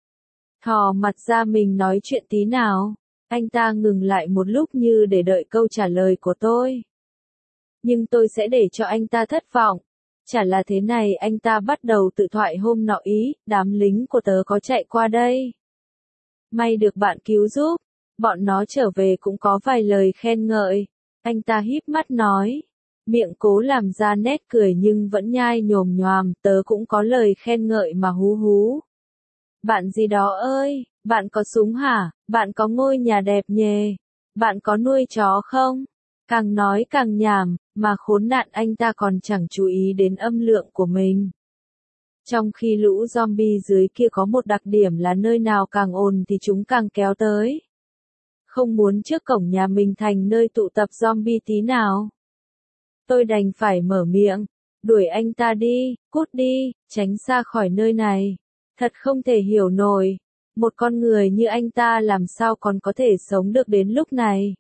Thò mặt ra mình nói chuyện tí nào. Anh ta ngừng lại một lúc như để đợi câu trả lời của tôi. Nhưng tôi sẽ để cho anh ta thất vọng. Chả là thế này, anh ta bắt đầu tự thoại hôm nọ ý, đám lính của tớ có chạy qua đây. May được bạn cứu giúp, bọn nó trở về cũng có vài lời khen ngợi. Anh ta híp mắt nói, miệng cố làm ra nét cười nhưng vẫn nhai nhồm nhoàm, tớ cũng có lời khen ngợi mà hú hú. Bạn gì đó ơi, bạn có súng hả, bạn có ngôi nhà đẹp nhề, bạn có nuôi chó không? Càng nói càng nhảm, mà khốn nạn anh ta còn chẳng chú ý đến âm lượng của mình. Trong khi lũ zombie dưới kia có một đặc điểm là nơi nào càng ồn thì chúng càng kéo tới. Không muốn trước cổng nhà mình thành nơi tụ tập zombie tí nào. Tôi đành phải mở miệng, đuổi anh ta đi, cút đi, tránh xa khỏi nơi này. Thật không thể hiểu nổi, một con người như anh ta làm sao còn có thể sống được đến lúc này.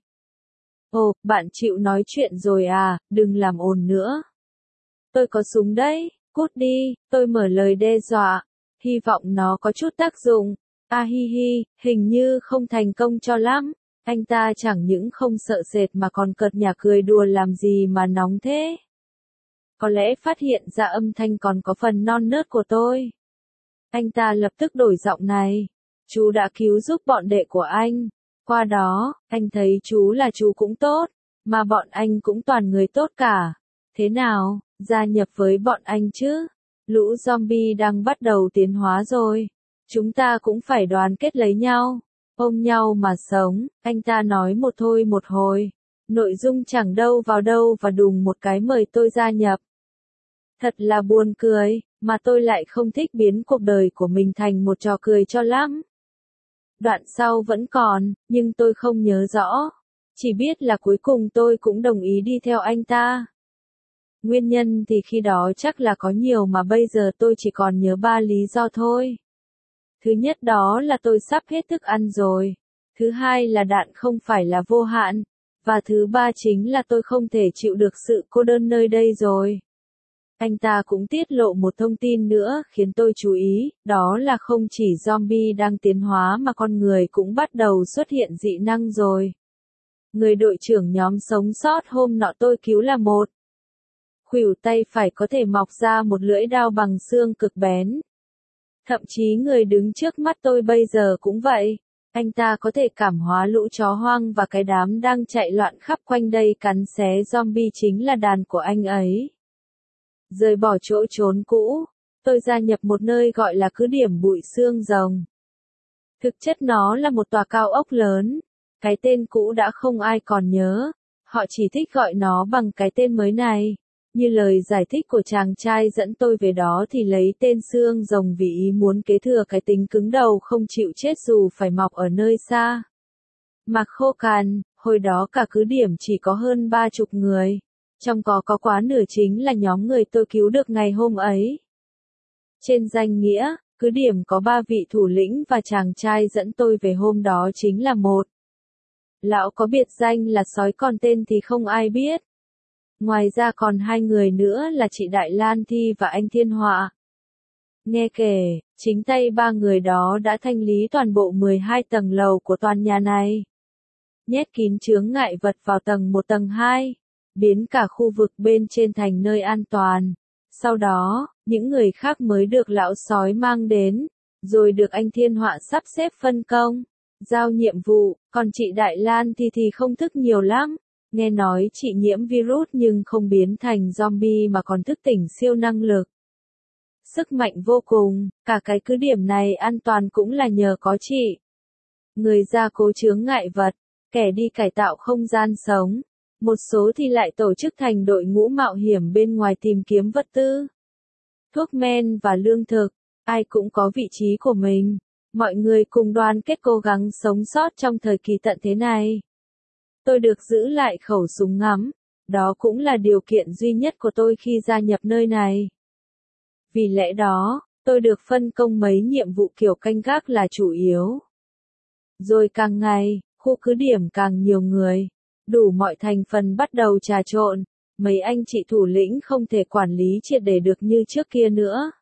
Ồ, bạn chịu nói chuyện rồi à, đừng làm ồn nữa. Tôi có súng đấy, cút đi, tôi mở lời đe dọa, hy vọng nó có chút tác dụng. A hi hi, hình như không thành công cho lắm. Anh ta chẳng những không sợ sệt mà còn cợt nhả cười đùa làm gì mà nóng thế. Có lẽ phát hiện ra âm thanh còn có phần non nớt của tôi. Anh ta lập tức đổi giọng này. Chú đã cứu giúp bọn đệ của anh. Qua đó, anh thấy chú là chú cũng tốt, mà bọn anh cũng toàn người tốt cả. Thế nào, gia nhập với bọn anh chứ? Lũ zombie đang bắt đầu tiến hóa rồi. Chúng ta cũng phải đoàn kết lấy nhau, ôm nhau mà sống, anh ta nói một thôi một hồi. Nội dung chẳng đâu vào đâu và đùng một cái mời tôi gia nhập. Thật là buồn cười, mà tôi lại không thích biến cuộc đời của mình thành một trò cười cho lắm. Đoạn sau vẫn còn, nhưng tôi không nhớ rõ. Chỉ biết là cuối cùng tôi cũng đồng ý đi theo anh ta. Nguyên nhân thì khi đó chắc là có nhiều mà bây giờ tôi chỉ còn nhớ 3 lý do thôi. Thứ nhất đó là tôi sắp hết thức ăn rồi. Thứ hai là đạn không phải là vô hạn. Và thứ ba chính là tôi không thể chịu được sự cô đơn nơi đây rồi. Anh ta cũng tiết lộ một thông tin nữa khiến tôi chú ý, đó là không chỉ zombie đang tiến hóa mà con người cũng bắt đầu xuất hiện dị năng rồi. Người đội trưởng nhóm sống sót hôm nọ tôi cứu là một. Khuỷu tay phải có thể mọc ra một lưỡi dao bằng xương cực bén. Thậm chí người đứng trước mắt tôi bây giờ cũng vậy. Anh ta có thể cảm hóa lũ chó hoang và cái đám đang chạy loạn khắp quanh đây cắn xé zombie chính là đàn của anh ấy. Rời bỏ chỗ trốn cũ, tôi gia nhập một nơi gọi là cứ điểm bụi xương rồng. Thực chất nó là một tòa cao ốc lớn. Cái tên cũ đã không ai còn nhớ. Họ chỉ thích gọi nó bằng cái tên mới này. Như lời giải thích của chàng trai dẫn tôi về đó thì lấy tên xương rồng vì ý muốn kế thừa cái tính cứng đầu không chịu chết dù phải mọc ở nơi xa. Mặc khô cằn, hồi đó cả cứ điểm chỉ có hơn 30 người. Trong có quá nửa chính là nhóm người tôi cứu được ngày hôm ấy. Trên danh nghĩa, cứ điểm có 3 vị thủ lĩnh và chàng trai dẫn tôi về hôm đó chính là một. Lão có biệt danh là sói còn tên thì không ai biết. Ngoài ra còn 2 người nữa là chị Đại Lan Thi và anh Thiên Họa. Nghe kể, chính tay 3 người đó đã thanh lý toàn bộ 12 tầng lầu của tòa nhà này. Nhét kín chướng ngại vật vào tầng 1 tầng 2. biến cả khu vực bên trên thành nơi an toàn. Sau đó, những người khác mới được lão sói mang đến, rồi được anh thiên họa sắp xếp phân công, giao nhiệm vụ, còn chị Đại Lan thì không thức nhiều lắm. Nghe nói chị nhiễm virus nhưng không biến thành zombie mà còn thức tỉnh siêu năng lực. Sức mạnh vô cùng, cả cái cứ điểm này an toàn cũng là nhờ có chị. Người gia cố chướng ngại vật, kẻ đi cải tạo không gian sống. Một số thì lại tổ chức thành đội ngũ mạo hiểm bên ngoài tìm kiếm vật tư, thuốc men và lương thực. Ai cũng có vị trí của mình. Mọi người cùng đoàn kết cố gắng sống sót trong thời kỳ tận thế này. Tôi được giữ lại khẩu súng ngắm. Đó cũng là điều kiện duy nhất của tôi khi gia nhập nơi này. Vì lẽ đó, tôi được phân công mấy nhiệm vụ kiểu canh gác là chủ yếu. Rồi càng ngày, khu cứ điểm càng nhiều người. Đủ mọi thành phần bắt đầu trà trộn. Mấy anh chị thủ lĩnh không thể quản lý triệt để được như trước kia nữa.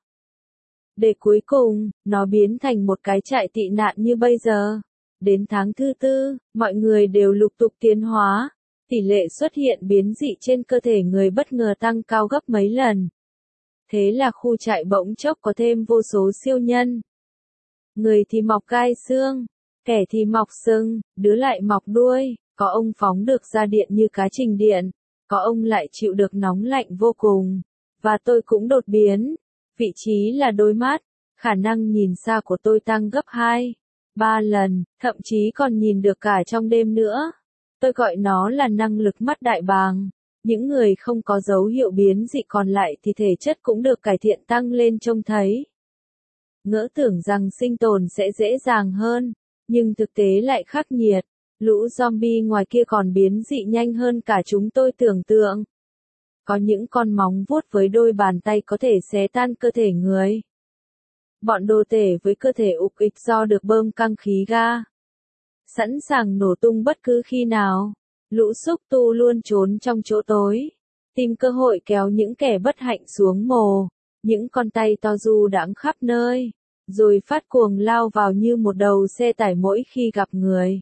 Để cuối cùng, nó biến thành một cái trại tị nạn như bây giờ. Đến tháng thứ tư, mọi người đều lục tục tiến hóa. Tỷ lệ xuất hiện biến dị trên cơ thể người bất ngờ tăng cao gấp mấy lần. Thế là khu trại bỗng chốc có thêm vô số siêu nhân. Người thì mọc gai xương, kẻ thì mọc sừng, đứa lại mọc đuôi, có ông phóng được ra điện như cá trình điện, có ông lại chịu được nóng lạnh vô cùng. Và tôi cũng đột biến. Vị trí là đôi mắt, khả năng nhìn xa của tôi tăng gấp 2, 3 lần, thậm chí còn nhìn được cả trong đêm nữa. Tôi gọi nó là năng lực mắt đại bàng. Những người không có dấu hiệu biến dị còn lại thì thể chất cũng được cải thiện tăng lên trông thấy. Ngỡ tưởng rằng sinh tồn sẽ dễ dàng hơn, nhưng thực tế lại khắc nghiệt. Lũ zombie ngoài kia còn biến dị nhanh hơn cả chúng tôi tưởng tượng. Có những con móng vuốt với đôi bàn tay có thể xé tan cơ thể người. Bọn đồ tể với cơ thể ục ịch do được bơm căng khí ga. Sẵn sàng nổ tung bất cứ khi nào. Lũ xúc tu luôn trốn trong chỗ tối. Tìm cơ hội kéo những kẻ bất hạnh xuống mồ. Những con tay to du đãng khắp nơi. Rồi phát cuồng lao vào như một đầu xe tải mỗi khi gặp người.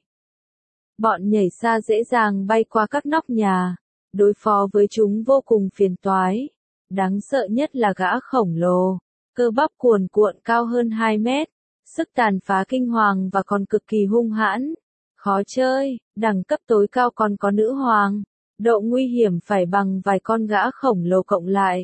Bọn nhảy xa dễ dàng bay qua các nóc nhà. Đối phó với chúng vô cùng phiền toái. Đáng sợ nhất là gã khổng lồ. Cơ bắp cuồn cuộn cao hơn 2 mét. Sức tàn phá kinh hoàng và còn cực kỳ hung hãn. Khó chơi, đẳng cấp tối cao còn có nữ hoàng. Độ nguy hiểm phải bằng vài con gã khổng lồ cộng lại.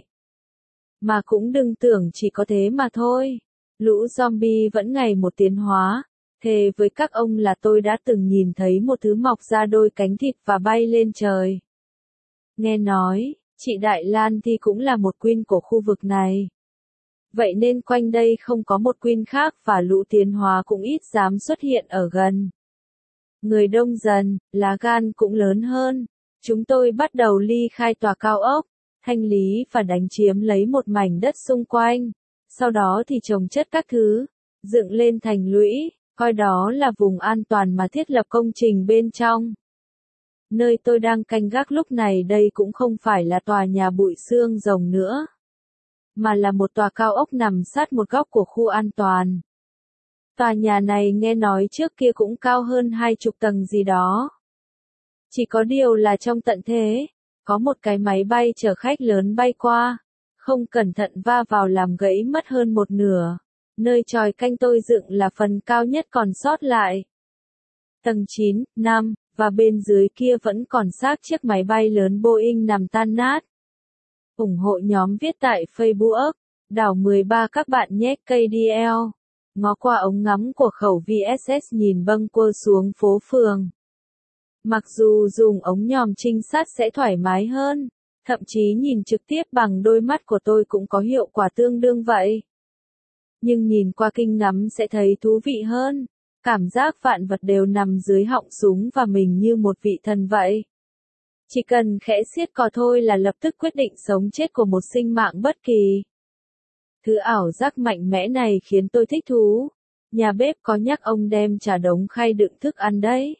Mà cũng đừng tưởng chỉ có thế mà thôi. Lũ zombie vẫn ngày một tiến hóa. Thề với các ông là tôi đã từng nhìn thấy một thứ mọc ra đôi cánh thịt và bay lên trời. Nghe nói, chị Đại Lan thì cũng là một queen của khu vực này. Vậy nên quanh đây không có một queen khác và lũ tiến hóa cũng ít dám xuất hiện ở gần. Người đông dần, lá gan cũng lớn hơn. Chúng tôi bắt đầu ly khai tòa cao ốc, thanh lý và đánh chiếm lấy một mảnh đất xung quanh. Sau đó thì trồng chất các thứ, dựng lên thành lũy, coi đó là vùng an toàn mà thiết lập công trình bên trong. Nơi tôi đang canh gác lúc này đây cũng không phải là tòa nhà bụi xương rồng nữa, mà là một tòa cao ốc nằm sát một góc của khu an toàn. Tòa nhà này nghe nói trước kia cũng cao hơn 20 tầng gì đó. Chỉ có điều là trong tận thế, có một cái máy bay chở khách lớn bay qua, không cẩn thận va vào làm gãy mất hơn một nửa. Nơi chòi canh tôi dựng là phần cao nhất còn sót lại. Tầng 9, 5, và bên dưới kia vẫn còn xác chiếc máy bay lớn Boeing nằm tan nát. ủng hộ nhóm viết tại Facebook, đảo 13 các bạn nhé KDL. Ngó qua ống ngắm của khẩu VSS nhìn bâng quơ xuống phố phường. Mặc dù dùng ống nhòm trinh sát sẽ thoải mái hơn, thậm chí nhìn trực tiếp bằng đôi mắt của tôi cũng có hiệu quả tương đương vậy. Nhưng nhìn qua kinh ngắm sẽ thấy thú vị hơn. Cảm giác vạn vật đều nằm dưới họng súng và mình như một vị thần vậy. Chỉ cần khẽ siết cò thôi là lập tức quyết định sống chết của một sinh mạng bất kỳ. Thứ ảo giác mạnh mẽ này khiến tôi thích thú. Nhà bếp có nhắc ông đem trả đống khay đựng thức ăn đấy.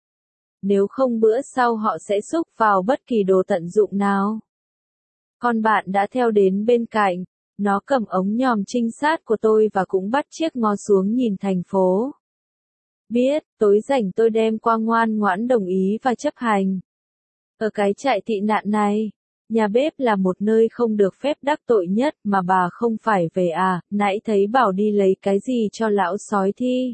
Nếu không bữa sau họ sẽ xúc vào bất kỳ đồ tận dụng nào. Con bạn đã theo đến bên cạnh. Nó cầm ống nhòm trinh sát của tôi và cũng bắt chiếc ngó xuống nhìn thành phố. Biết, tối rảnh tôi đem qua ngoan ngoãn đồng ý và chấp hành. Ở cái trại tị nạn này, nhà bếp là một nơi không được phép đắc tội nhất mà bà không phải về à, nãy thấy bảo đi lấy cái gì cho lão sói thi.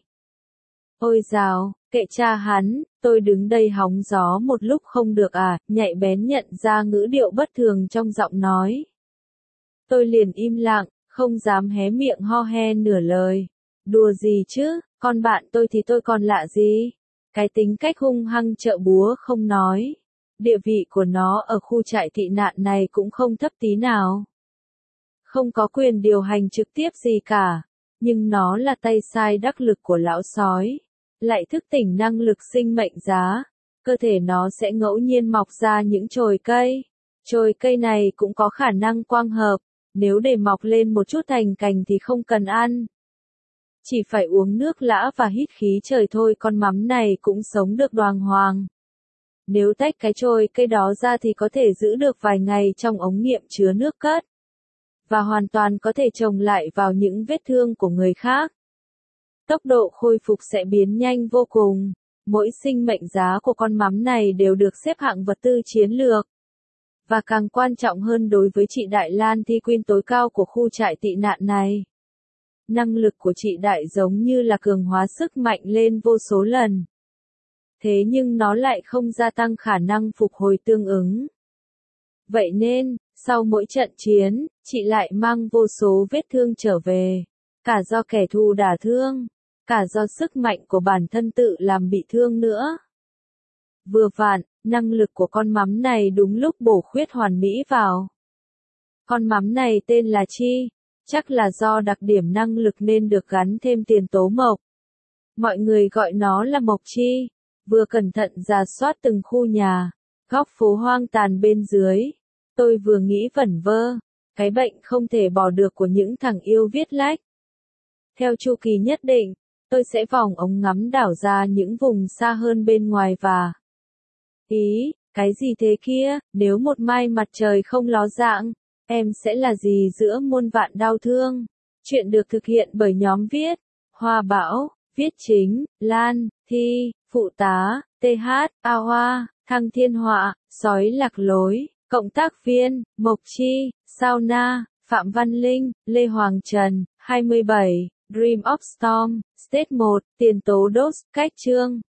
Ôi dào, kệ cha hắn, tôi đứng đây hóng gió một lúc không được à, nhạy bén nhận ra ngữ điệu bất thường trong giọng nói. Tôi liền im lặng, không dám hé miệng ho he nửa lời. Đùa gì chứ, con bạn tôi thì tôi còn lạ gì? Cái tính cách hung hăng chợ búa không nói. Địa vị của nó ở khu trại tị nạn này cũng không thấp tí nào. Không có quyền điều hành trực tiếp gì cả, nhưng nó là tay sai đắc lực của lão sói, lại thức tỉnh năng lực sinh mệnh giá. Cơ thể nó sẽ ngẫu nhiên mọc ra những chồi cây. Chồi cây này cũng có khả năng quang hợp, nếu để mọc lên một chút thành cành thì không cần ăn. Chỉ phải uống nước lã và hít khí trời thôi con mắm này cũng sống được đoàng hoàng. Nếu tách cái chồi cây đó ra thì có thể giữ được vài ngày trong ống nghiệm chứa nước cất. Và hoàn toàn có thể trồng lại vào những vết thương của người khác. Tốc độ khôi phục sẽ biến nhanh vô cùng. Mỗi sinh mệnh giá của con mắm này đều được xếp hạng vật tư chiến lược. Và càng quan trọng hơn đối với chị Đại Lan Thi Quyên tối cao của khu trại tị nạn này. Năng lực của chị Đại giống như là cường hóa sức mạnh lên vô số lần. Thế nhưng nó lại không gia tăng khả năng phục hồi tương ứng. Vậy nên, sau mỗi trận chiến, chị lại mang vô số vết thương trở về. Cả do kẻ thù đả thương, cả do sức mạnh của bản thân tự làm bị thương nữa. Vừa vặn, năng lực của con mắm này đúng lúc bổ khuyết hoàn mỹ vào. Con mắm này tên là Chi, chắc là do đặc điểm năng lực nên được gắn thêm tiền tố mộc. Mọi người gọi nó là Mộc Chi, vừa cẩn thận rà soát từng khu nhà, góc phố hoang tàn bên dưới. Tôi vừa nghĩ vẩn vơ, cái bệnh không thể bỏ được của những thằng yêu viết lách. Theo chu kỳ nhất định, tôi sẽ vòng ống ngắm đảo ra những vùng xa hơn bên ngoài và... Ý, cái gì thế kia, nếu một mai mặt trời không ló dạng, em sẽ là gì giữa muôn vạn đau thương. Chuyện được thực hiện bởi nhóm viết, Hoa Bảo, viết chính, Lan, Thi, phụ tá, TH, A Hoa, Thăng Thiên Họa, Sói Lạc Lối, cộng tác viên, Mộc Chi, Sao Na, Phạm Văn Linh, Lê Hoàng Trần, 27, Dream of Storm, Stage 1, Tiền tố Đốt, cách chương.